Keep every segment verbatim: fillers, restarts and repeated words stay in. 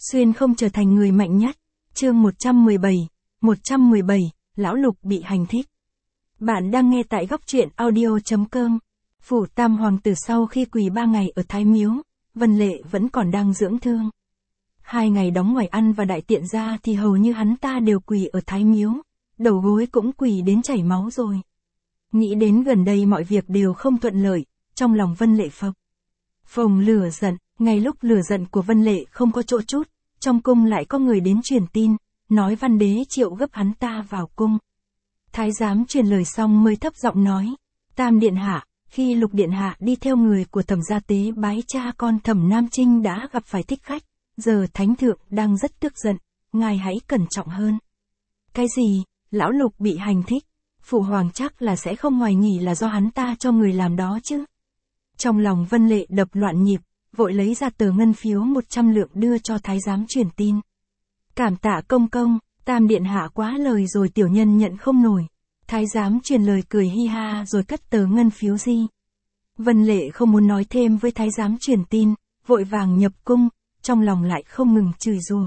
Xuyên không trở thành người mạnh nhất. Chương một trăm mười bảy, một trăm mười bảy, Lão Lục bị hành thích. Bạn đang nghe tại góc truyện audio chấm com. Phủ Tam Hoàng tử sau khi quỳ ba ngày ở Thái Miếu, Vân Lệ vẫn còn đang dưỡng thương. Hai ngày đóng ngoài ăn và đại tiện ra thì hầu như hắn ta đều quỳ ở Thái Miếu, đầu gối cũng quỳ đến chảy máu rồi. Nghĩ đến gần đây mọi việc đều không thuận lợi, trong lòng Vân Lệ phập phồng lửa giận. Ngay lúc lửa giận của Vân Lệ không có chỗ trút, trong cung lại có người đến truyền tin, nói Văn Đế triệu gấp hắn ta vào cung. Thái giám truyền lời xong mới thấp giọng nói, Tam Điện Hạ, khi Lục Điện Hạ đi theo người của Thẩm gia tế bái cha con Thẩm Nam Trinh đã gặp phải thích khách, giờ Thánh Thượng đang rất tức giận, ngài hãy cẩn trọng hơn. Cái gì, Lão Lục bị hành thích, Phụ Hoàng chắc là sẽ không hoài nghi là do hắn ta cho người làm đó chứ. Trong lòng Vân Lệ đập loạn nhịp, vội lấy ra tờ ngân phiếu một trăm lượng đưa cho thái giám truyền tin. Cảm tạ công công, Tam Điện Hạ quá lời rồi, tiểu nhân nhận không nổi. Thái giám truyền lời cười hi ha rồi cất tờ ngân phiếu đi. Vân Lệ không muốn nói thêm với thái giám truyền tin, vội vàng nhập cung, trong lòng lại không ngừng chửi rủa.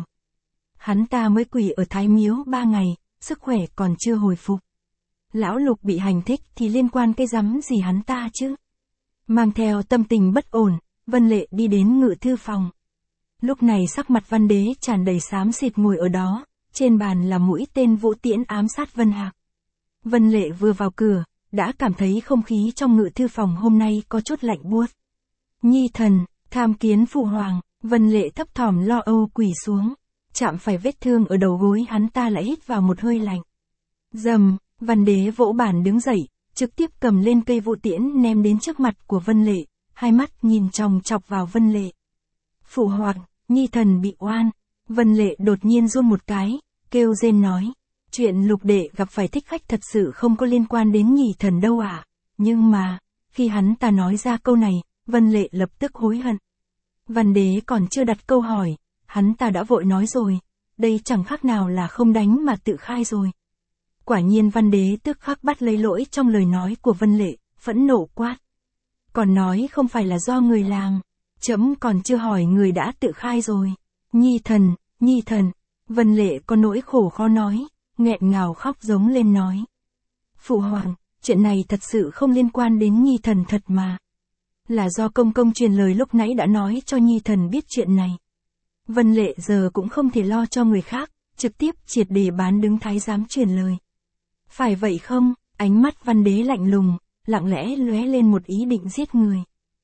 Hắn ta mới quỳ ở Thái Miếu ba ngày, sức khỏe còn chưa hồi phục. Lão Lục bị hành thích thì liên quan cái rắm gì hắn ta chứ? Mang theo tâm tình bất ổn, Vân Lệ đi đến ngự thư phòng. Lúc này sắc mặt Văn Đế tràn đầy xám xịt ngồi ở đó, trên bàn là mũi tên vũ tiễn ám sát Vân Hạc. Vân Lệ vừa vào cửa, đã cảm thấy không khí trong ngự thư phòng hôm nay có chút lạnh buốt. Nhi thần, tham kiến Phụ Hoàng, Vân Lệ thấp thỏm lo âu quỳ xuống, chạm phải vết thương ở đầu gối hắn ta lại hít vào một hơi lạnh. Dầm, Văn Đế vỗ bàn đứng dậy, trực tiếp cầm lên cây vũ tiễn ném đến trước mặt của Vân Lệ, hai mắt nhìn chòng chọc vào Vân Lệ. Phụ Hoàng, Nhi thần bị oan. Vân Lệ đột nhiên run một cái, kêu rên nói, chuyện Lục đệ gặp phải thích khách thật sự không có liên quan đến Nhi thần đâu ạ. À? Nhưng mà, khi hắn ta nói ra câu này, Vân Lệ lập tức hối hận. Văn Đế còn chưa đặt câu hỏi, hắn ta đã vội nói rồi, đây chẳng khác nào là không đánh mà tự khai rồi. Quả nhiên Văn Đế tức khắc bắt lấy lỗi trong lời nói của Vân Lệ, phẫn nộ quát. Còn nói không phải là do người làm, trẫm còn chưa hỏi người đã tự khai rồi. Nhi thần, Nhi thần, Vân Lệ có nỗi khổ khó nói, nghẹn ngào khóc giống lên nói. Phụ Hoàng, chuyện này thật sự không liên quan đến Nhi thần thật mà. Là do công công truyền lời lúc nãy đã nói cho Nhi thần biết chuyện này. Vân Lệ giờ cũng không thể lo cho người khác, trực tiếp triệt để bán đứng thái giám truyền lời. Phải vậy không? Ánh mắt Văn Đế lạnh lùng, lặng lẽ lóe lên một ý định giết người.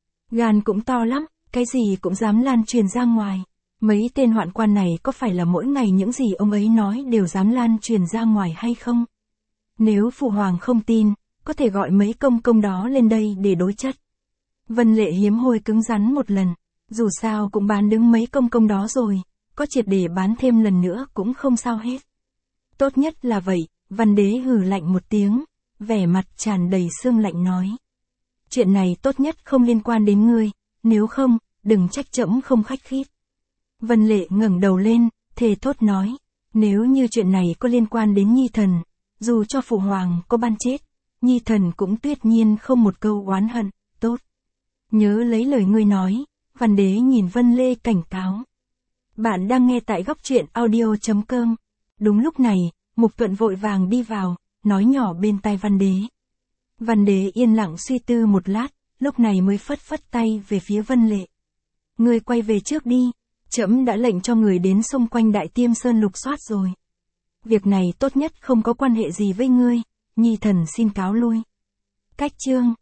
Gan cũng to lắm, cái gì cũng dám lan truyền ra ngoài. Mấy tên hoạn quan này có phải là mỗi ngày những gì ông ấy nói đều dám lan truyền ra ngoài hay không? Nếu Phụ Hoàng không tin, có thể gọi mấy công công đó lên đây để đối chất. Vân Lệ hiếm hoi cứng rắn một lần, dù sao cũng bán đứng mấy công công đó rồi, có triệt để bán thêm lần nữa cũng không sao hết. Tốt nhất là vậy, Văn Đế hừ lạnh một tiếng, vẻ mặt tràn đầy sương lạnh nói. Chuyện này tốt nhất không liên quan đến ngươi, nếu không, đừng trách trẫm không khách khí. Vân Lệ ngẩng đầu lên, thề thốt nói, nếu như chuyện này có liên quan đến Nhi thần, dù cho Phụ Hoàng có ban chết, Nhi thần cũng tuyệt nhiên không một câu oán hận, tốt. Nhớ lấy lời ngươi nói, Văn Đế nhìn Vân Lệ cảnh cáo. Bạn đang nghe tại góc truyện audio chấm com. Đúng lúc này, Mục Tuận vội vàng đi vào, nói nhỏ bên tai Văn Đế. Văn Đế yên lặng suy tư một lát, lúc này mới phất phất tay về phía Vân Lệ. Ngươi quay về trước đi, trẫm đã lệnh cho người đến xung quanh Đại Tiêm Sơn lục soát rồi. Việc này tốt nhất không có quan hệ gì với ngươi, Nhi thần xin cáo lui. Cách chương